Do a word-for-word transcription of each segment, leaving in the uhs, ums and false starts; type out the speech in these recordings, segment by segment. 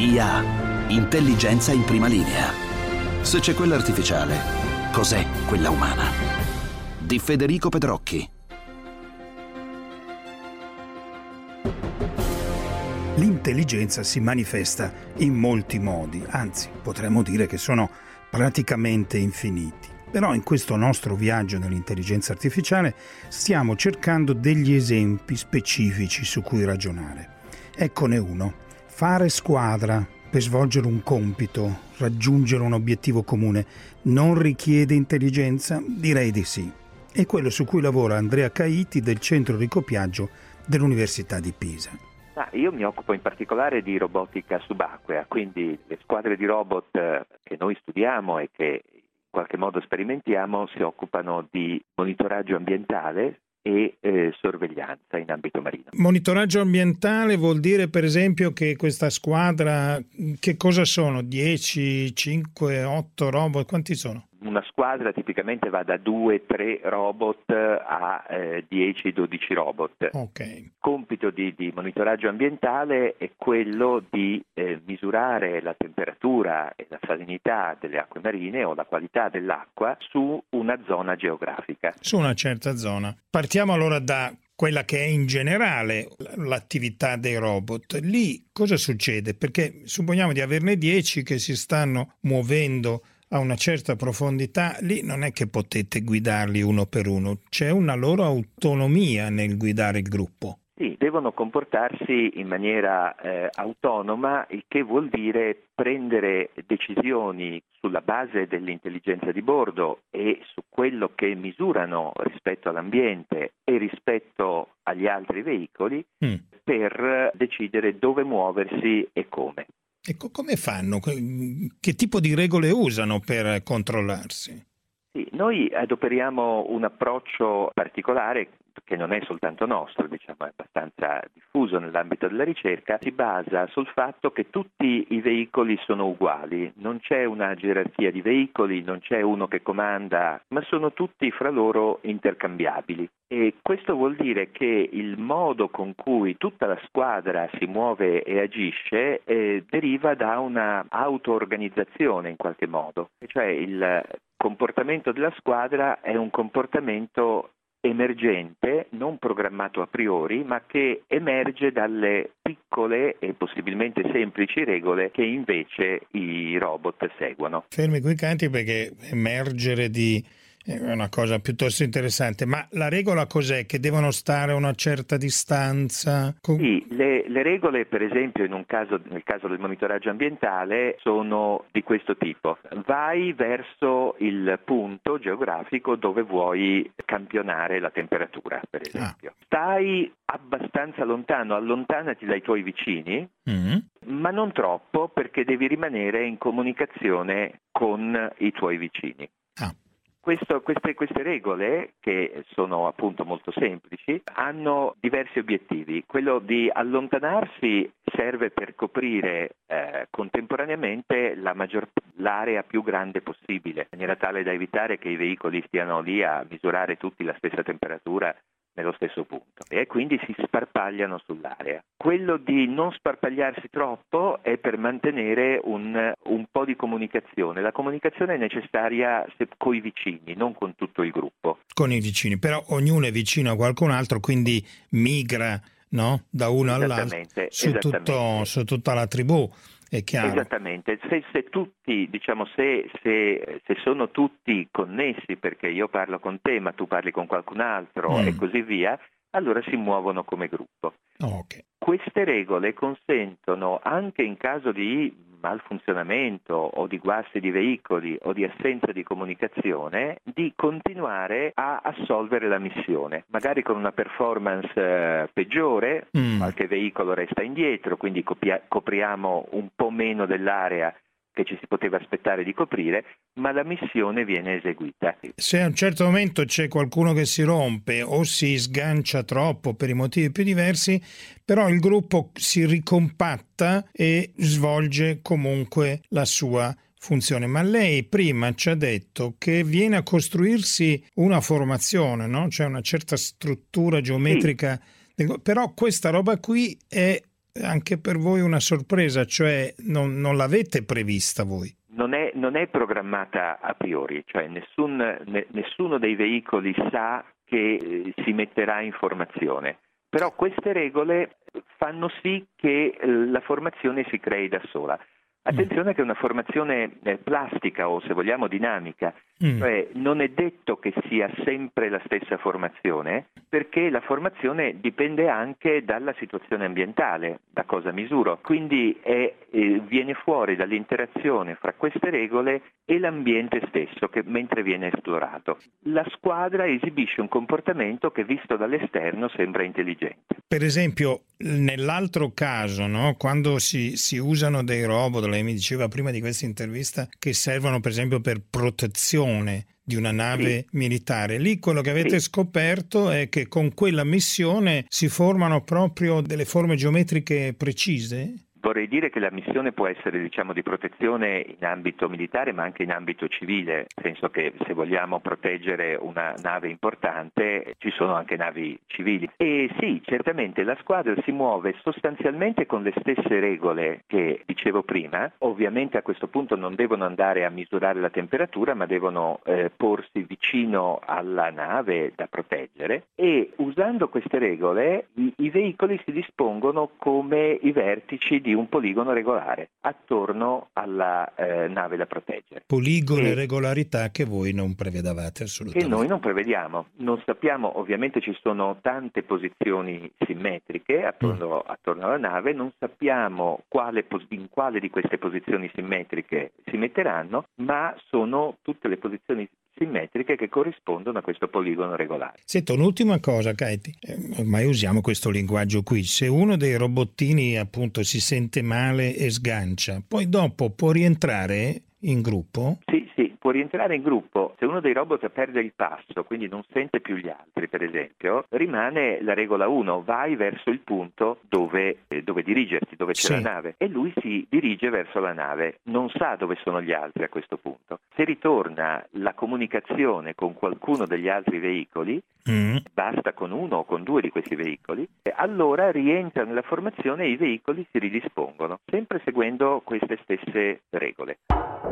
I A, intelligenza in prima linea. Se c'è quella artificiale, cos'è quella umana? Di Federico Pedrocchi. L'intelligenza si manifesta in molti modi, anzi potremmo dire che sono praticamente infiniti. Però in questo nostro viaggio nell'intelligenza artificiale stiamo cercando degli esempi specifici su cui ragionare. Eccone uno: fare squadra per svolgere un compito, raggiungere un obiettivo comune, non richiede intelligenza? Direi di sì. È quello su cui lavora Andrea Caiti del centro ricopiaggio dell'Università di Pisa. Ah, io mi occupo in particolare di robotica subacquea, quindi le squadre di robot che noi studiamo e che in qualche modo sperimentiamo si occupano di monitoraggio ambientale e eh, sorveglianza in ambito marino. Monitoraggio ambientale vuol dire per esempio che questa squadra, che cosa sono? dieci, cinque, otto robot? Quanti sono? Una squadra tipicamente va da due tre robot a eh, dieci dodici robot. Okay. Il compito di, di monitoraggio ambientale è quello di eh, misurare la temperatura e la salinità delle acque marine o la qualità dell'acqua su una zona geografica. Su una certa zona. Partiamo allora da quella che è in generale l'attività dei robot. Lì cosa succede? Perché supponiamo di averne dieci che si stanno muovendo a una certa profondità, lì non è che potete guidarli uno per uno, c'è una loro autonomia nel guidare il gruppo. Sì, devono comportarsi in maniera eh, autonoma, il che vuol dire prendere decisioni sulla base dell'intelligenza di bordo e su quello che misurano rispetto all'ambiente e rispetto agli altri veicoli mm. per decidere dove muoversi e come. Ecco, come fanno? Che tipo di regole usano per controllarsi? Sì, noi adoperiamo un approccio particolare che non è soltanto nostro, diciamo, è abbastanza diffuso nell'ambito della ricerca. Si basa sul fatto che tutti i veicoli sono uguali, non c'è una gerarchia di veicoli, non c'è uno che comanda, ma sono tutti fra loro intercambiabili. E questo vuol dire che il modo con cui tutta la squadra si muove e agisce eh, deriva da una auto-organizzazione in qualche modo, cioè il comportamento della squadra è un comportamento emergente, non programmato a priori, ma che emerge dalle piccole e possibilmente semplici regole che invece i robot seguono. Fermi qui canti, perché emergere di è una cosa piuttosto interessante, ma la regola cos'è? Che devono stare a una certa distanza? Sì, le, le regole per esempio in un caso, nel caso del monitoraggio ambientale sono di questo tipo: vai verso il punto geografico dove vuoi campionare la temperatura, per esempio. Ah. Stai abbastanza lontano, allontanati dai tuoi vicini, mm-hmm. ma non troppo, perché devi rimanere in comunicazione con i tuoi vicini. Ah. Questo, queste, queste regole, che sono appunto molto semplici, hanno diversi obiettivi. Quello di allontanarsi serve per coprire eh, contemporaneamente la maggior, l'area più grande possibile, in maniera tale da evitare che i veicoli stiano lì a misurare tutti la stessa temperatura nello stesso punto, e quindi si sparpagliano sull'area. Quello di non sparpagliarsi troppo è per mantenere un, un po' di comunicazione. La comunicazione è necessaria con i vicini, non con tutto il gruppo. Con i vicini, però ognuno è vicino a qualcun altro, quindi migra, no? Da uno all'altro su, tutto, su tutta la tribù. È chiaro. Esattamente, se, se tutti, diciamo, se, se, se sono tutti connessi, perché io parlo con te ma tu parli con qualcun altro mm. e così via, allora si muovono come gruppo. Oh, okay. Queste regole consentono, anche in caso di malfunzionamento o di guasti di veicoli o di assenza di comunicazione, di continuare a assolvere la missione, magari con una performance eh, peggiore, mm. qualche veicolo resta indietro, quindi copia- copriamo un po' meno dell'area che ci si poteva aspettare di coprire, ma la missione viene eseguita. Se a un certo momento c'è qualcuno che si rompe o si sgancia troppo per i motivi più diversi, però il gruppo si ricompatta e svolge comunque la sua funzione. Ma lei prima ci ha detto che viene a costruirsi una formazione, no? C'è una certa struttura geometrica, sì. Però questa roba qui è anche per voi una sorpresa, cioè non, non l'avete prevista voi? Non è, non è programmata a priori, cioè nessun, ne, nessuno dei veicoli sa che eh, si metterà in formazione, però queste regole fanno sì che eh, la formazione si crei da sola. Attenzione che è una formazione eh, plastica o se vogliamo dinamica, mm. cioè non è detto che sia sempre la stessa formazione, perché la formazione dipende anche dalla situazione ambientale, da cosa misuro. Quindi è, eh, viene fuori dall'interazione fra queste regole e l'ambiente stesso che mentre viene esplorato. La squadra esibisce un comportamento che visto dall'esterno sembra intelligente. Per esempio, nell'altro caso, no, quando si, si usano dei robot, lei mi diceva prima di questa intervista, che servono per esempio per protezione di una nave sì. militare, lì quello che avete sì. scoperto è che con quella missione si formano proprio delle forme geometriche precise? Vorrei dire che la missione può essere, diciamo, di protezione in ambito militare ma anche in ambito civile, nel senso che se vogliamo proteggere una nave importante ci sono anche navi civili. E sì, certamente la squadra si muove sostanzialmente con le stesse regole che dicevo prima. Ovviamente a questo punto non devono andare a misurare la temperatura ma devono eh, porsi vicino alla nave da proteggere e usando queste regole i, i veicoli si dispongono come i vertici di di un poligono regolare attorno alla eh, nave da proteggere. Poligono e regolarità che voi non prevedavate assolutamente. Che noi non prevediamo. Non sappiamo, ovviamente ci sono tante posizioni simmetriche attorno, mm. attorno alla nave, non sappiamo quale, in quale di queste posizioni simmetriche si metteranno, ma sono tutte le posizioni simmetriche che corrispondono a questo poligono regolare. Senta, un'ultima cosa, Katie, eh, ormai usiamo questo linguaggio qui, se uno dei robottini appunto si sente male e sgancia, poi dopo può rientrare in gruppo? Sì, sì, può rientrare in gruppo. Se uno dei robot perde il passo, quindi non sente più gli altri, per esempio, rimane la regola uno, vai verso il punto dove, eh, dove dirigerti, dove c'è sì. la nave, e lui si dirige verso la nave, non sa dove sono gli altri a questo punto. Se ritorna la comunicazione con qualcuno degli altri veicoli, mm. basta con uno o con due di questi veicoli, allora rientra nella formazione e i veicoli si ridispongono, sempre seguendo queste stesse regole.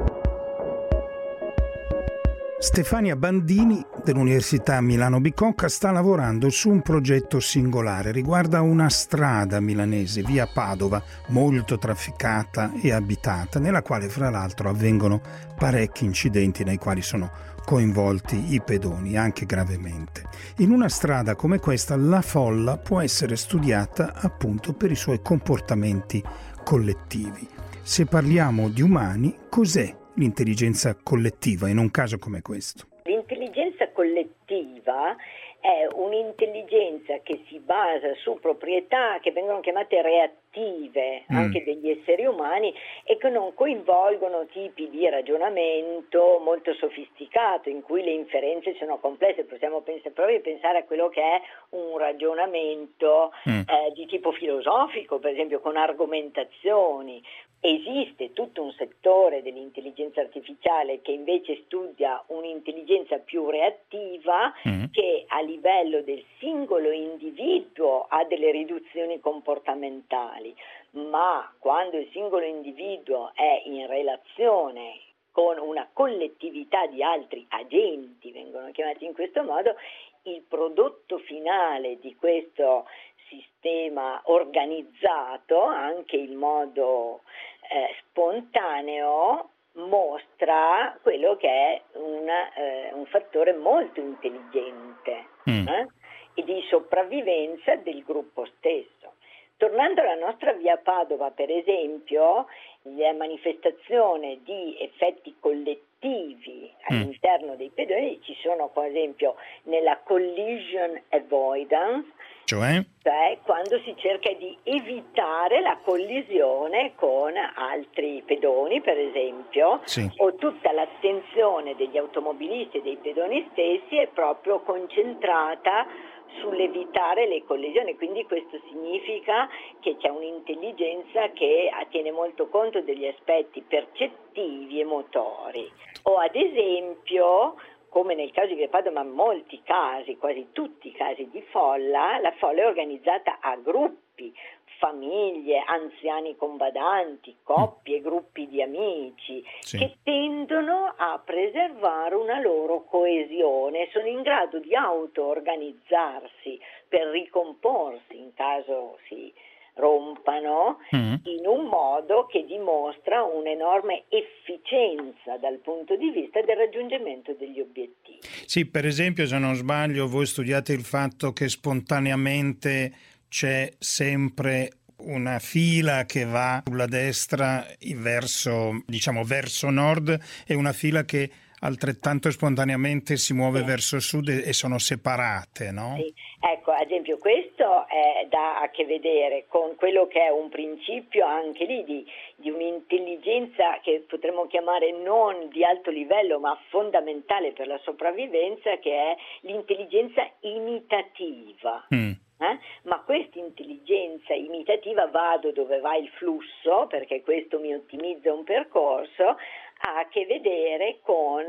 Stefania Bandini dell'Università Milano Bicocca sta lavorando su un progetto singolare, riguarda una strada milanese, via Padova, molto trafficata e abitata, nella quale fra l'altro avvengono parecchi incidenti nei quali sono coinvolti i pedoni, anche gravemente. In una strada come questa la folla può essere studiata appunto per i suoi comportamenti collettivi. Se parliamo di umani, cos'è l'intelligenza collettiva in un caso come questo? L'intelligenza collettiva è un'intelligenza che si basa su proprietà che vengono chiamate reattive mm. anche degli esseri umani e che non coinvolgono tipi di ragionamento molto sofisticato in cui le inferenze sono complesse. Possiamo pensare, proprio pensare a quello che è un ragionamento mm. eh, di tipo filosofico, per esempio con argomentazioni. Esiste tutto un settore dell'intelligenza artificiale che invece studia un'intelligenza più reattiva mm. che a livello del singolo individuo ha delle riduzioni comportamentali, ma quando il singolo individuo è in relazione con una collettività di altri agenti, vengono chiamati in questo modo, il prodotto finale di questo sistema organizzato, anche in modo eh, spontaneo, mostra quello che è una, eh, un fattore molto intelligente mm. eh, e di sopravvivenza del gruppo stesso. Tornando alla nostra via Padova, per esempio, la manifestazione di effetti collettivi all'interno dei pedoni ci sono, per esempio, nella collision avoidance, Cioè? cioè quando si cerca di evitare la collisione con altri pedoni, per esempio, sì. o tutta l'attenzione degli automobilisti e dei pedoni stessi è proprio concentrata sull'evitare le collisioni, quindi questo significa che c'è un'intelligenza che tiene molto conto degli aspetti percettivi e motori. O ad esempio, come nel caso di Via Padova, ma molti casi, quasi tutti i casi di folla, la folla è organizzata a gruppi, famiglie, anziani combadanti, coppie, gruppi di amici, sì, che tendono a preservare una loro coesione, sono in grado di auto-organizzarsi per ricomporsi in caso si rompano, mm. in un modo che dimostra un'enorme efficienza dal punto di vista del raggiungimento degli obiettivi. Sì, per esempio, se non sbaglio, voi studiate il fatto che spontaneamente c'è sempre una fila che va sulla destra verso, diciamo, verso nord e una fila che altrettanto spontaneamente si muove, sì, verso sud e sono separate, no? Sì. Ecco, ad esempio questo è da a che vedere con quello che è un principio anche lì di, di un'intelligenza che potremmo chiamare non di alto livello ma fondamentale per la sopravvivenza, che è l'intelligenza imitativa. Mm. Eh? Ma questa intelligenza imitativa, vado dove va il flusso, perché questo mi ottimizza un percorso, ha a che vedere con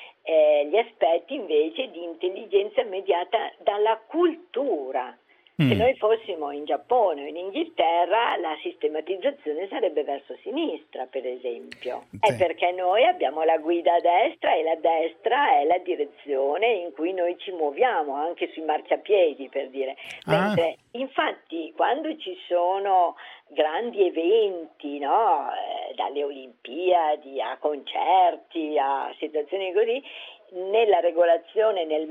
eh, gli aspetti invece di intelligenza mediata dalla cultura. Mm. Se noi fossimo in Giappone o in Inghilterra, la sistematizzazione sarebbe verso sinistra, per esempio. Sì. È perché noi abbiamo la guida a destra e la destra è la direzione in cui noi ci muoviamo, anche sui marciapiedi, per dire. Mentre, ah. infatti, quando ci sono grandi eventi, no? eh, dalle Olimpiadi a concerti, a situazioni così, nella regolazione, nel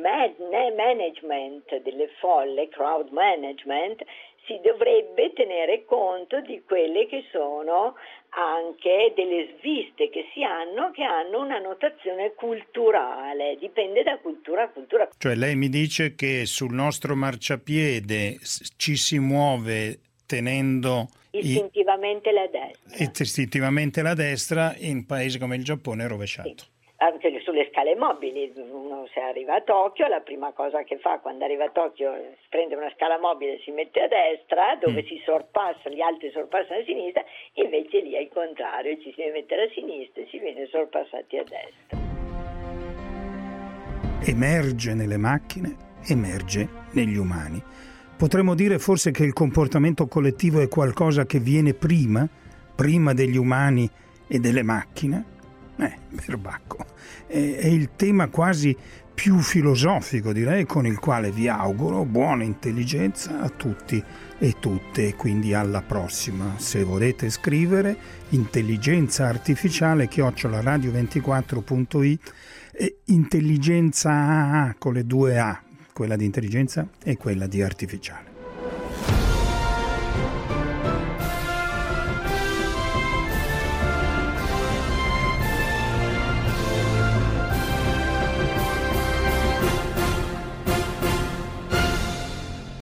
management delle folle, crowd management, si dovrebbe tenere conto di quelle che sono anche delle sviste che si hanno, che hanno una notazione culturale, dipende da cultura a cultura. Cioè lei mi dice che sul nostro marciapiede ci si muove tenendo istintivamente i... la destra. Istintivamente la destra, in paesi come il Giappone è rovesciato. Sì. Anche sulle scale mobili, uno se arriva a Tokyo, la prima cosa che fa quando arriva a Tokyo prende una scala mobile, si mette a destra, dove mm. si sorpassa, gli altri sorpassano a sinistra, invece lì è il contrario, ci si deve mettere a sinistra e si viene sorpassati a destra. Emerge nelle macchine, emerge negli umani. Potremmo dire forse che il comportamento collettivo è qualcosa che viene prima, prima degli umani e delle macchine? Eh, perbacco. È, è il tema quasi più filosofico, direi, con il quale vi auguro buona intelligenza a tutti e tutte, e quindi alla prossima. Se volete scrivere, intelligenza artificiale chiocciola radio ventiquattro punto it, e intelligenza A A con le due A, quella di intelligenza e quella di artificiale.